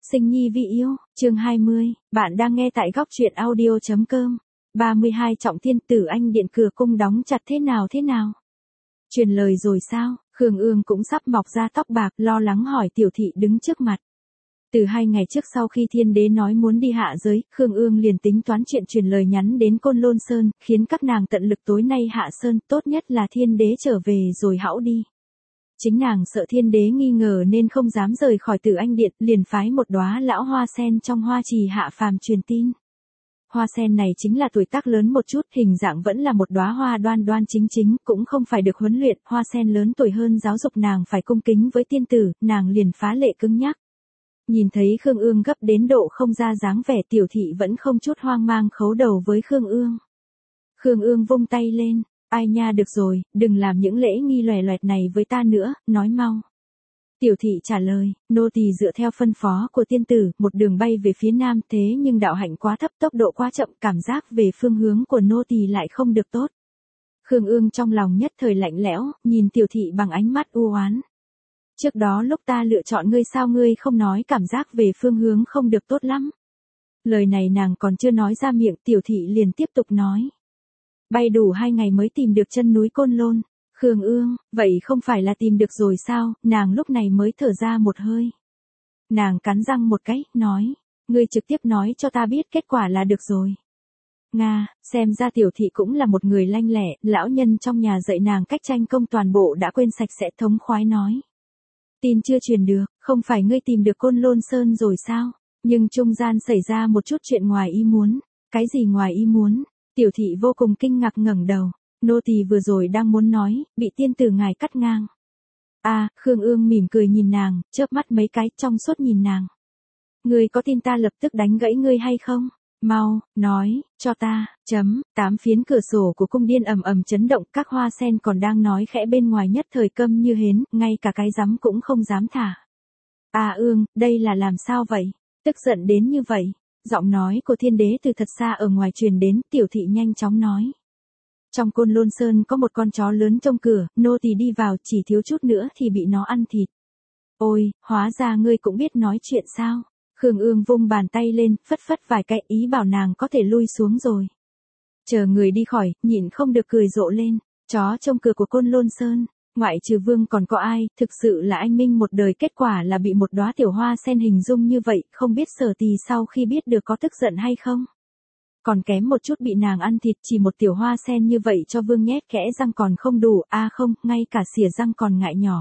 Sinh nhi vi yêu, chương 20, bạn đang nghe tại góc truyện audio.com. 32 Trọng Thiên Tử Anh Điện cửa cung đóng chặt thế nào? Truyền lời rồi sao? Khương Ương cũng sắp mọc ra tóc bạc, lo lắng hỏi Tiểu Thị đứng trước mặt. Từ 2 ngày trước sau khi Thiên Đế nói muốn đi hạ giới, Khương Ương liền tính toán chuyện truyền lời nhắn đến Côn Lôn Sơn, khiến các nàng tận lực tối nay hạ sơn, tốt nhất là Thiên Đế trở về rồi hãu đi. Chính nàng sợ Thiên Đế nghi ngờ nên không dám rời khỏi Tử Anh Điện, liền phái một đóa lão hoa sen trong hoa trì hạ phàm truyền tin. Hoa sen này chính là tuổi tác lớn một chút, hình dạng vẫn là một đóa hoa đoan đoan chính, cũng không phải được huấn luyện, hoa sen lớn tuổi hơn giáo dục nàng phải cung kính với tiên tử, nàng liền phá lệ cứng nhắc. Nhìn thấy Khương Ương gấp đến độ không ra dáng vẻ, Tiểu Thị vẫn không chút hoang mang khấu đầu với Khương Ương. Khương Ương vung tay lên. Ai nha, được rồi, đừng làm những lễ nghi loè loẹt này với ta nữa, nói mau. Tiểu Thị trả lời, nô tỳ dựa theo phân phó của tiên tử, một đường bay về phía nam, thế nhưng đạo hạnh quá thấp, tốc độ quá chậm, cảm giác về phương hướng của nô tỳ lại không được tốt. Khương Ương trong lòng nhất thời lạnh lẽo, nhìn Tiểu Thị bằng ánh mắt u oán. Trước đó lúc ta lựa chọn ngươi sao ngươi không nói cảm giác về phương hướng không được tốt lắm. Lời này nàng còn chưa nói ra miệng, Tiểu Thị liền tiếp tục nói. Bay đủ 2 ngày mới tìm được chân núi Côn Lôn. Khương Ương, vậy không phải là tìm được rồi sao? Nàng lúc này mới thở ra một hơi. Nàng cắn răng một cái, nói. Ngươi trực tiếp nói cho ta biết kết quả là được rồi. Nga, xem ra Tiểu Thị cũng là một người lanh lẹ, lão nhân trong nhà dạy nàng cách tranh công toàn bộ đã quên sạch sẽ, thống khoái nói. Tin chưa truyền được, không phải ngươi tìm được Côn Lôn Sơn rồi sao? Nhưng trung gian xảy ra một chút chuyện ngoài ý muốn. Cái gì ngoài ý muốn? Tiểu Thị vô cùng kinh ngạc ngẩng đầu, nô tỳ vừa rồi đang muốn nói, bị tiên tử ngài cắt ngang. Khương Ương mỉm cười nhìn nàng, chớp mắt mấy cái, trong suốt nhìn nàng. Ngươi có tin ta lập tức đánh gãy ngươi hay không? Mau, nói, cho ta, 8 phiến cửa sổ của cung điện ầm ầm chấn động, các hoa sen còn đang nói khẽ bên ngoài nhất thời câm như hến, ngay cả cái rắm cũng không dám thả. Ương, đây là làm sao vậy? Tức giận đến như vậy. Giọng nói của Thiên Đế từ thật xa ở ngoài truyền đến, Tiểu Thị nhanh chóng nói. Trong Côn Lôn Sơn có một con chó lớn trong cửa, nô tỳ đi vào chỉ thiếu chút nữa thì bị nó ăn thịt. Ôi, hóa ra ngươi cũng biết nói chuyện sao? Khương Ương vung bàn tay lên, phất vài cái, ý bảo nàng có thể lui xuống rồi. Chờ người đi khỏi, nhịn không được cười rộ lên, chó trong cửa của Côn Lôn Sơn. Ngoại trừ Vương còn có ai, thực sự là anh minh một đời, kết quả là bị một đóa tiểu hoa sen hình dung như vậy, không biết Sở Tỳ sau khi biết được có tức giận hay không. Còn kém một chút bị nàng ăn thịt, chỉ một tiểu hoa sen như vậy cho Vương nhét kẽ răng còn không đủ, không, ngay cả xỉa răng còn ngại nhỏ.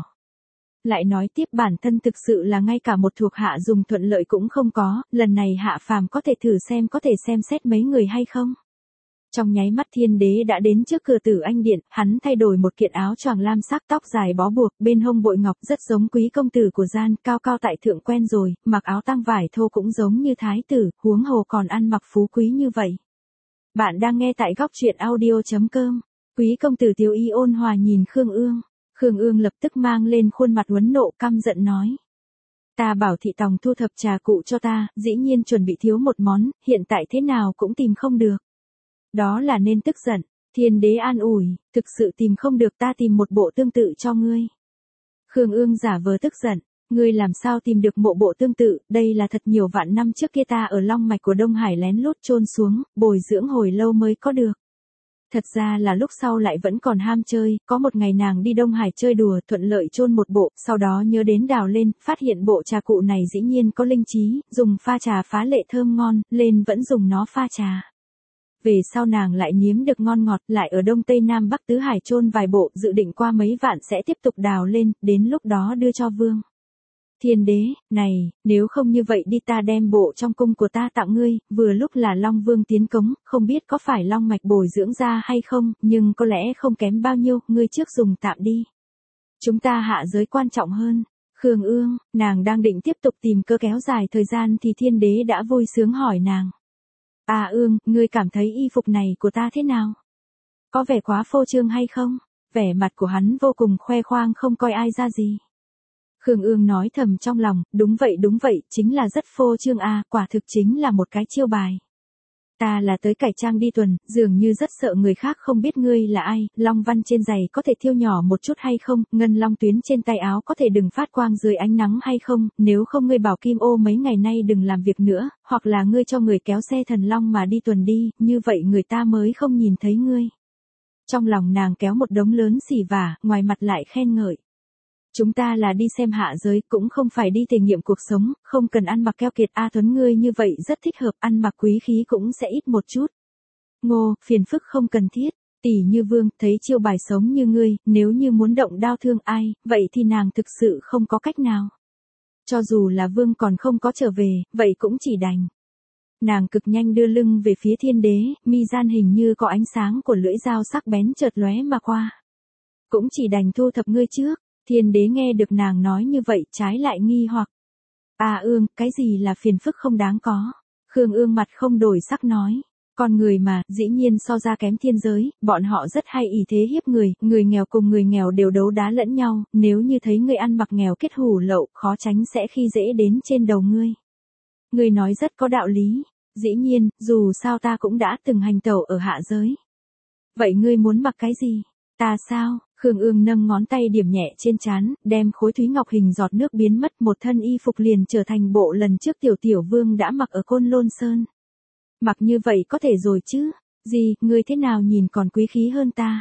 Lại nói tiếp bản thân thực sự là ngay cả một thuộc hạ dùng thuận lợi cũng không có, lần này hạ phàm có thể thử xem có thể xem xét mấy người hay không. Trong nháy mắt Thiên Đế đã đến trước cửa Tử Anh Điện, hắn thay đổi một kiện áo choàng lam sắc, tóc dài bó buộc, bên hông bội ngọc rất giống quý công tử của gian, cao tại thượng quen rồi, mặc áo tang vải thô cũng giống như thái tử, huống hồ còn ăn mặc phú quý như vậy. Bạn đang nghe tại góc truyện audio.com. Quý công tử Tiếu Ý ôn hòa nhìn Khương Ương. Khương Ương lập tức mang lên khuôn mặt uốn nộ, căm giận nói. Ta bảo thị tòng thu thập trà cụ cho ta, dĩ nhiên chuẩn bị thiếu một món, hiện tại thế nào cũng tìm không được. Đó là nên tức giận. Thiên Đế an ủi, thực sự tìm không được ta tìm một bộ tương tự cho ngươi. Khương Ương giả vờ tức giận, ngươi làm sao tìm được bộ tương tự, đây là thật nhiều vạn năm trước kia ta ở long mạch của Đông Hải lén lút chôn xuống, bồi dưỡng hồi lâu mới có được. Thật ra là lúc sau lại vẫn còn ham chơi, có một ngày nàng đi Đông Hải chơi đùa, thuận lợi chôn một bộ, sau đó nhớ đến đào lên, phát hiện bộ trà cụ này dĩ nhiên có linh trí, dùng pha trà phá lệ thơm ngon, lên vẫn dùng nó pha trà. Về sau nàng lại nếm được ngon ngọt, lại ở Đông Tây Nam Bắc Tứ Hải chôn vài bộ, dự định qua mấy vạn sẽ tiếp tục đào lên, đến lúc đó đưa cho Vương. Thiên Đế, này, nếu không như vậy đi ta đem bộ trong cung của ta tặng ngươi, vừa lúc là Long Vương tiến cống, không biết có phải long mạch bồi dưỡng ra hay không, nhưng có lẽ không kém bao nhiêu, ngươi trước dùng tạm đi. Chúng ta hạ giới quan trọng hơn. Khương Ương, nàng đang định tiếp tục tìm cơ kéo dài thời gian thì Thiên Đế đã vui sướng hỏi nàng. Ương, ngươi cảm thấy y phục này của ta thế nào? Có vẻ quá phô trương hay không? Vẻ mặt của hắn vô cùng khoe khoang không coi ai ra gì. Khương Ương nói thầm trong lòng, đúng vậy, chính là rất phô trương quả thực chính là một cái chiêu bài. Ta là tới cải trang đi tuần, dường như rất sợ người khác không biết ngươi là ai, long văn trên giày có thể thêu nhỏ một chút hay không, ngân long tuyến trên tay áo có thể đừng phát quang dưới ánh nắng hay không, nếu không ngươi bảo Kim Ô mấy ngày nay đừng làm việc nữa, hoặc là ngươi cho người kéo xe thần long mà đi tuần đi, như vậy người ta mới không nhìn thấy ngươi. Trong lòng nàng kéo một đống lớn xỉ vả, ngoài mặt lại khen ngợi. Chúng ta là đi xem hạ giới, cũng không phải đi thể nghiệm cuộc sống, không cần ăn mặc keo kiệt. A Tuấn ngươi như vậy rất thích hợp, ăn mặc quý khí cũng sẽ ít một chút. Ngô, phiền phức không cần thiết, tỷ như Vương, thấy chiêu bài sống như ngươi, nếu như muốn động đao thương ai, vậy thì nàng thực sự không có cách nào. Cho dù là Vương còn không có trở về, vậy cũng chỉ đành. Nàng cực nhanh đưa lưng về phía Thiên Đế, mi gian hình như có ánh sáng của lưỡi dao sắc bén chợt lóe mà qua. Cũng chỉ đành thu thập ngươi trước. Thiên Đế nghe được nàng nói như vậy trái lại nghi hoặc. À Ương, cái gì là phiền phức không đáng có. Khương Ương mặt không đổi sắc nói. Con người mà, dĩ nhiên so ra kém thiên giới, bọn họ rất hay ỷ thế hiếp người nghèo cùng người nghèo đều đấu đá lẫn nhau, nếu như thấy người ăn mặc nghèo kết hủ lậu, khó tránh sẽ khi dễ đến trên đầu ngươi. Ngươi nói rất có đạo lý. Dĩ nhiên, dù sao ta cũng đã từng hành tẩu ở hạ giới. Vậy ngươi muốn mặc cái gì? Ta sao? Khương Ương nâng ngón tay điểm nhẹ trên trán, đem khối thúy ngọc hình giọt nước biến mất, một thân y phục liền trở thành bộ lần trước Tiểu Vương đã mặc ở Côn Lôn Sơn. Mặc như vậy có thể rồi chứ? Gì, ngươi thế nào nhìn còn quý khí hơn ta?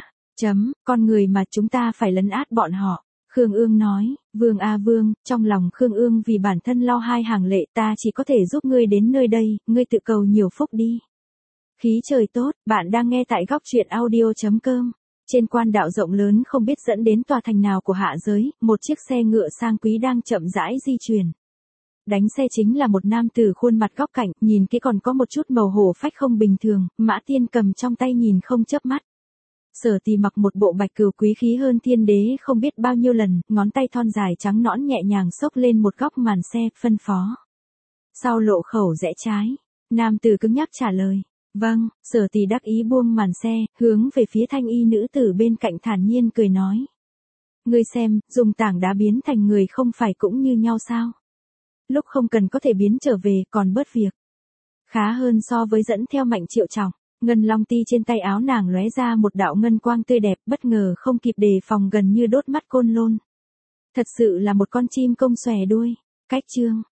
Con người mà chúng ta phải lấn át bọn họ. Khương Ương nói, Vương a Vương, trong lòng Khương Ương vì bản thân lo hai hàng lệ, ta chỉ có thể giúp ngươi đến nơi đây, ngươi tự cầu nhiều phúc đi. Khí trời tốt, bạn đang nghe tại góc truyện audio.com. Trên quan đạo rộng lớn không biết dẫn đến tòa thành nào của hạ giới, một chiếc xe ngựa sang quý đang chậm rãi di chuyển. Đánh xe chính là một nam tử khuôn mặt góc cạnh, nhìn kỹ còn có một chút màu hổ phách không bình thường, Mã Tiên cầm trong tay nhìn không chớp mắt. Sở Tì mặc một bộ bạch cừu quý khí hơn Thiên Đế không biết bao nhiêu lần, ngón tay thon dài trắng nõn nhẹ nhàng xốc lên một góc màn xe, phân phó. Sau lộ khẩu rẽ trái, nam tử cứng nhắc trả lời. Vâng, Sở Tì đắc ý buông màn xe, hướng về phía thanh y nữ tử bên cạnh thản nhiên cười nói. Ngươi xem, dùng tảng đá biến thành người không phải cũng như nhau sao? Lúc không cần có thể biến trở về, còn bớt việc. Khá hơn so với dẫn theo Mạnh Triệu Trọng. Ngân long ti trên tay áo nàng lóe ra một đạo ngân quang tươi đẹp, bất ngờ không kịp đề phòng gần như đốt mắt Côn Lôn. Thật sự là một con chim công xòe đuôi. Cách chương.